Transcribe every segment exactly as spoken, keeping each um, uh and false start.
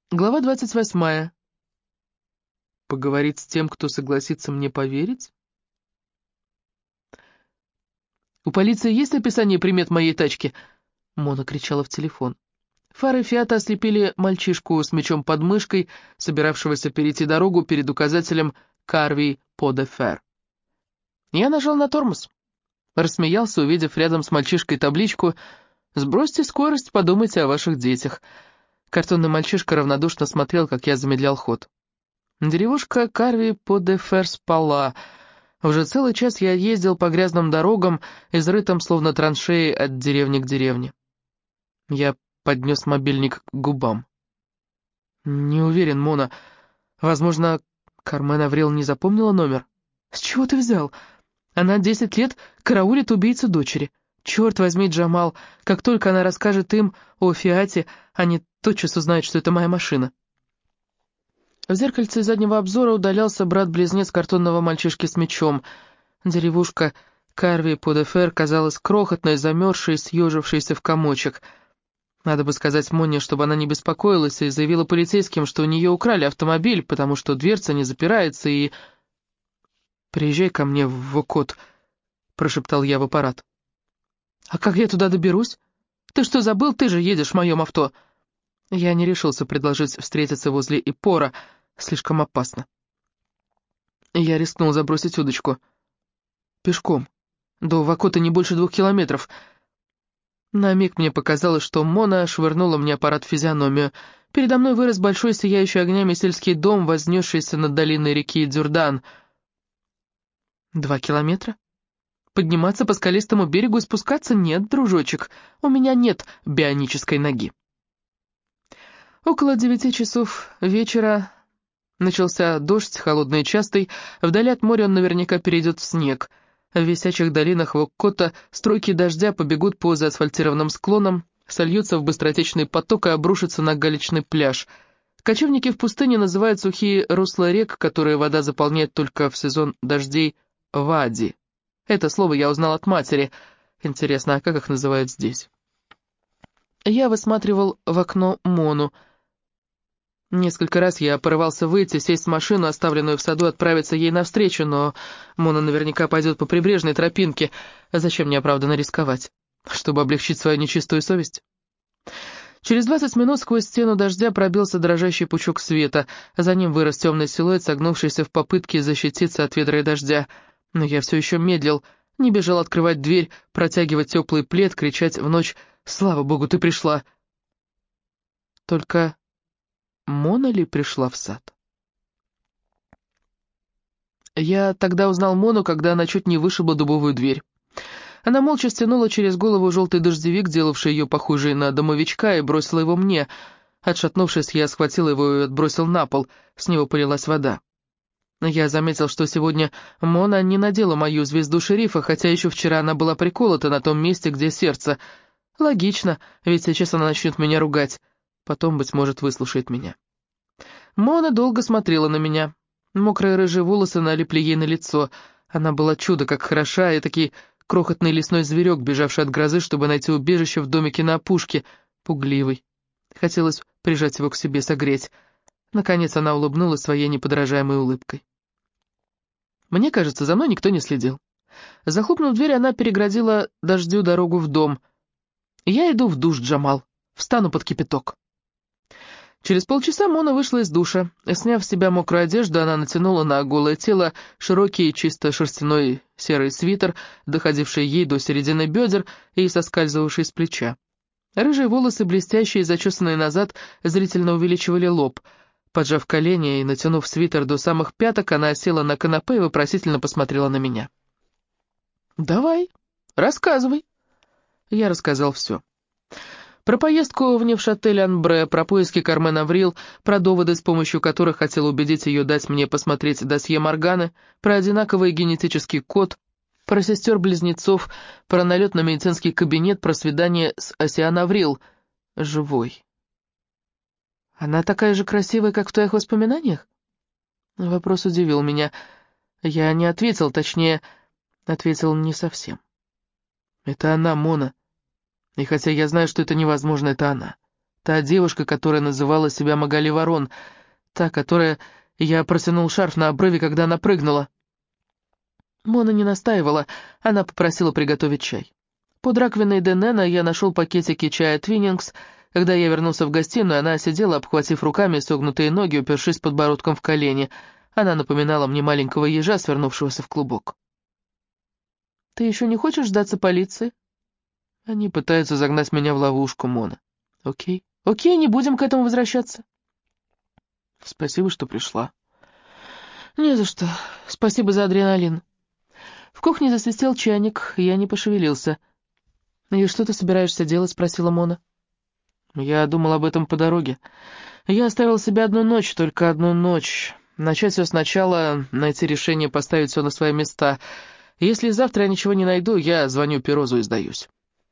Глава двадцать восьмая. Поговорить с тем, кто согласится мне поверить? «У полиции есть описание примет моей тачки?» Мона кричала в телефон. Фары Фиата ослепили мальчишку с мечом под мышкой, собиравшегося перейти дорогу перед указателем «Карви по де фер». Я нажал на тормоз. Рассмеялся, увидев рядом с мальчишкой табличку «Сбросьте скорость, подумайте о ваших детях». Картонный мальчишка равнодушно смотрел, как я замедлял ход. Деревушка Карви по де фер спала. Уже целый час я ездил по грязным дорогам, изрытым словно траншеи от деревни к деревне. Я поднес мобильник к губам. «Не уверен, Мона. Возможно, Кармен Аврил не запомнила номер?» «С чего ты взял? Она десять лет караулит убийцу дочери. Черт возьми, Джамал, как только она расскажет им о Фиате, они тотчас узнают, что это моя машина». В зеркальце заднего обзора удалялся брат-близнец картонного мальчишки с мечом. Деревушка Карви по де фер казалась крохотной, замерзшей, съежившейся в комочек. Надо бы сказать Моне, чтобы она не беспокоилась, и заявила полицейским, что у нее украли автомобиль, потому что дверца не запирается, и... «Приезжай ко мне в Вокот», — прошептал я в аппарат. «А как я туда доберусь? Ты что, забыл? Ты же едешь в моем авто». Я не решился предложить встретиться возле Иппора. Слишком опасно. Я рискнул забросить удочку. Пешком. До Вокота не больше двух километров. На миг мне показалось, что Мона швырнула мне аппарат в физиономию. Передо мной вырос большой сияющий огнями сельский дом, вознесшийся над долиной реки Дюрдан. Два километра? Подниматься по скалистому берегу и спускаться? Нет, дружочек, у меня нет бионической ноги. Около девяти часов вечера начался дождь, холодный и частый. Вдали от моря он наверняка перейдет в снег. В висячих долинах Воккота струйки дождя побегут по заасфальтированным склонам, сольются в быстротечный поток и обрушатся на галечный пляж. Кочевники в пустыне называют сухие русла рек, которые вода заполняет только в сезон дождей, вади. Это слово я узнал от матери. Интересно, а как их называют здесь? Я высматривал в окно Мону. Несколько раз я порывался выйти, сесть в машину, оставленную в саду, отправиться ей навстречу, но Мона наверняка пойдет по прибрежной тропинке. Зачем мне оправданно рисковать? Чтобы облегчить свою нечистую совесть? Через двадцать минут сквозь стену дождя пробился дрожащий пучок света, за ним вырос темный силуэт, согнувшийся в попытке защититься от ветра и дождя. Но я все еще медлил, не бежал открывать дверь, протягивать теплый плед, кричать в ночь «Слава Богу, ты пришла!». Только... Мона ли пришла в сад? Я тогда узнал Мону, когда она чуть не вышибла дубовую дверь. Она молча стянула через голову желтый дождевик, делавший ее похожей на домовичка, и бросила его мне. Отшатнувшись, я схватил его и отбросил на пол, с него полилась вода. Я заметил, что сегодня Мона не надела мою звезду шерифа, хотя еще вчера она была приколота на том месте, где сердце. Логично, ведь сейчас она начнет меня ругать. Потом, быть может, выслушает меня. Мона долго смотрела на меня. Мокрые рыжие волосы налипли ей на лицо. Она была чудо как хороша, и такой крохотный лесной зверек, бежавший от грозы, чтобы найти убежище в домике на опушке, пугливый. Хотелось прижать его к себе, согреть. Наконец она улыбнулась своей неподражаемой улыбкой. Мне кажется, за мной никто не следил. Захлопнув дверь, она переградила дождю дорогу в дом. Я иду в душ, Джамал. Встану под кипяток. Через полчаса Мона вышла из душа. Сняв с себя мокрую одежду, она натянула на голое тело широкий чисто шерстяной серый свитер, доходивший ей до середины бедер и соскальзывавший с плеча. Рыжие волосы, блестящие и зачесанные назад, зрительно увеличивали лоб. Поджав колени и натянув свитер до самых пяток, она села на канапе и вопросительно посмотрела на меня. «Давай, рассказывай». Я рассказал все. Про поездку в Невшатель-Анбре, про поиски Кармен Аврил, про доводы, с помощью которых хотел убедить ее дать мне посмотреть досье Морганы, про одинаковый генетический код, про сестер-близнецов, про налет на медицинский кабинет, про свидание с Асиан Аврил. Живой. Она такая же красивая, как в твоих воспоминаниях? Вопрос удивил меня. Я не ответил, точнее, ответил не совсем. Это она, Мона. И хотя я знаю, что это невозможно, это она. Та девушка, которая называла себя Магали Ворон. Та, которая... Я протянул шарф на обрыве, когда она прыгнула. Мона не настаивала, она попросила приготовить чай. Под раковиной Денена я нашел пакетики чая Твиннингс. Когда я вернулся в гостиную, она сидела, обхватив руками согнутые ноги, упершись подбородком в колени. Она напоминала мне маленького ежа, свернувшегося в клубок. «Ты еще не хочешь сдаться полиции?» «Они пытаются загнать меня в ловушку, Мона». «Окей, окей, не будем к этому возвращаться». «Спасибо, что пришла». «Не за что. Спасибо за адреналин». В кухне засвистел чайник, я не пошевелился. «И что ты собираешься делать?» — спросила Мона. «Я думал об этом по дороге. Я оставил себе одну ночь, только одну ночь. Начать все сначала, найти решение, поставить все на свои места. Если завтра я ничего не найду, я звоню Перозу и сдаюсь».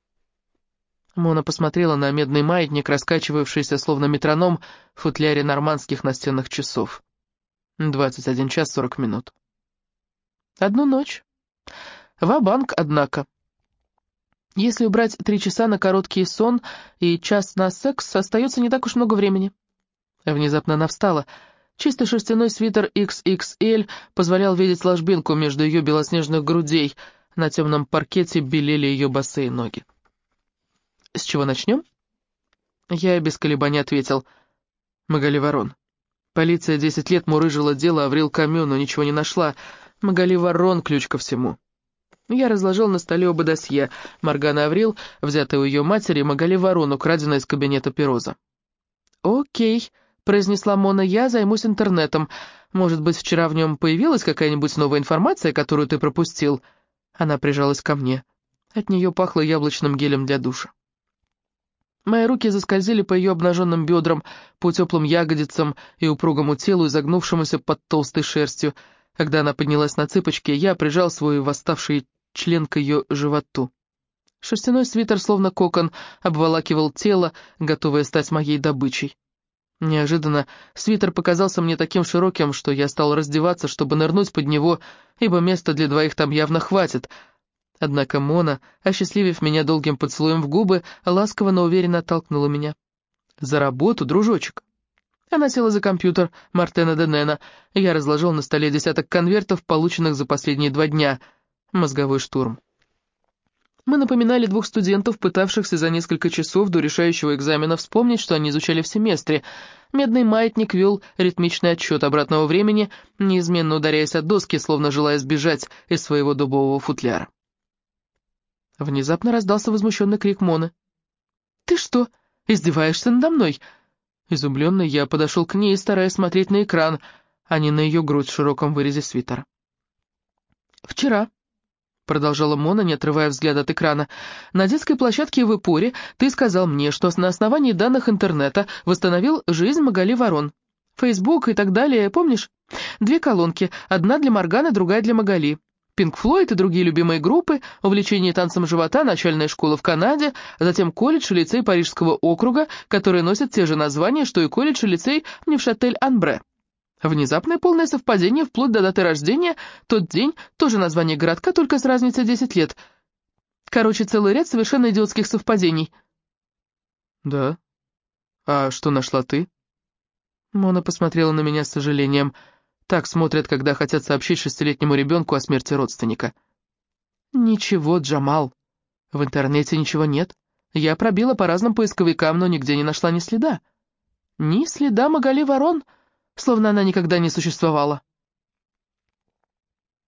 Мона посмотрела на медный маятник, раскачивавшийся словно метроном в футляре нормандских настенных часов. двадцать один час сорок минут. «Одну ночь. Ва-банк, однако. Если убрать три часа на короткий сон и час на секс, остается не так уж много времени». Внезапно она встала. Чистый шерстяной свитер икс икс эль позволял видеть ложбинку между ее белоснежных грудей. На темном паркете белели ее босые ноги. «С чего начнем?» Я без колебаний ответил. «Магали Ворон. Полиция десять лет мурыжила дело Аврил Камю, но ничего не нашла. Магали Ворон — ключ ко всему». Я разложил на столе оба досье. Моргана Аврил, взятая у ее матери, и Магали Ворон, украденная из кабинета Пероза. «Окей», — произнесла Мона, — «я займусь интернетом. Может быть, вчера в нем появилась какая-нибудь новая информация, которую ты пропустил?» Она прижалась ко мне. От нее пахло яблочным гелем для душа. Мои руки заскользили по ее обнаженным бедрам, по теплым ягодицам и упругому телу, изогнувшемуся под толстой шерстью. Когда она поднялась на цыпочки, я прижал свой восставший член к ее животу. Шерстяной свитер, словно кокон, обволакивал тело, готовое стать моей добычей. Неожиданно свитер показался мне таким широким, что я стал раздеваться, чтобы нырнуть под него, ибо места для двоих там явно хватит. Однако Мона, осчастливив меня долгим поцелуем в губы, ласково, но уверенно оттолкнула меня. «За работу, дружочек!» Она села за компьютер Мартена Денена. Я разложил на столе десяток конвертов, полученных за последние два дня. Мозговой штурм. Мы напоминали двух студентов, пытавшихся за несколько часов до решающего экзамена вспомнить, что они изучали в семестре. Медный маятник вел ритмичный отсчет обратного времени, неизменно ударяясь от доски, словно желая сбежать из своего дубового футляра. Внезапно раздался возмущенный крик Моны. «Ты что, издеваешься надо мной?» Изумленный, я подошел к ней, стараясь смотреть на экран, а не на ее грудь в широком вырезе свитера. «Вчера», — продолжала Мона, не отрывая взгляд от экрана, — «на детской площадке в Ипоре ты сказал мне, что на основании данных интернета восстановил жизнь Магали Ворон. Фейсбук и так далее, помнишь? Две колонки, одна для Морганы, другая для Магали. Пинк Флойд и другие любимые группы, увлечение танцем живота, начальная школа в Канаде, затем колледж и лицей Парижского округа, которые носят те же названия, что и колледж и лицей Невшатель-Анбре. Внезапное полное совпадение вплоть до даты рождения, тот день, тоже название городка, только с разницей десять лет. Короче, целый ряд совершенно идиотских совпадений». «Да? А что нашла ты?» Мона посмотрела на меня с сожалением. Так смотрят, когда хотят сообщить шестилетнему ребенку о смерти родственника. «Ничего, Джамал. В интернете ничего нет. Я пробила по разным поисковикам, но нигде не нашла ни следа. Ни следа Магали Ворон, словно она никогда не существовала».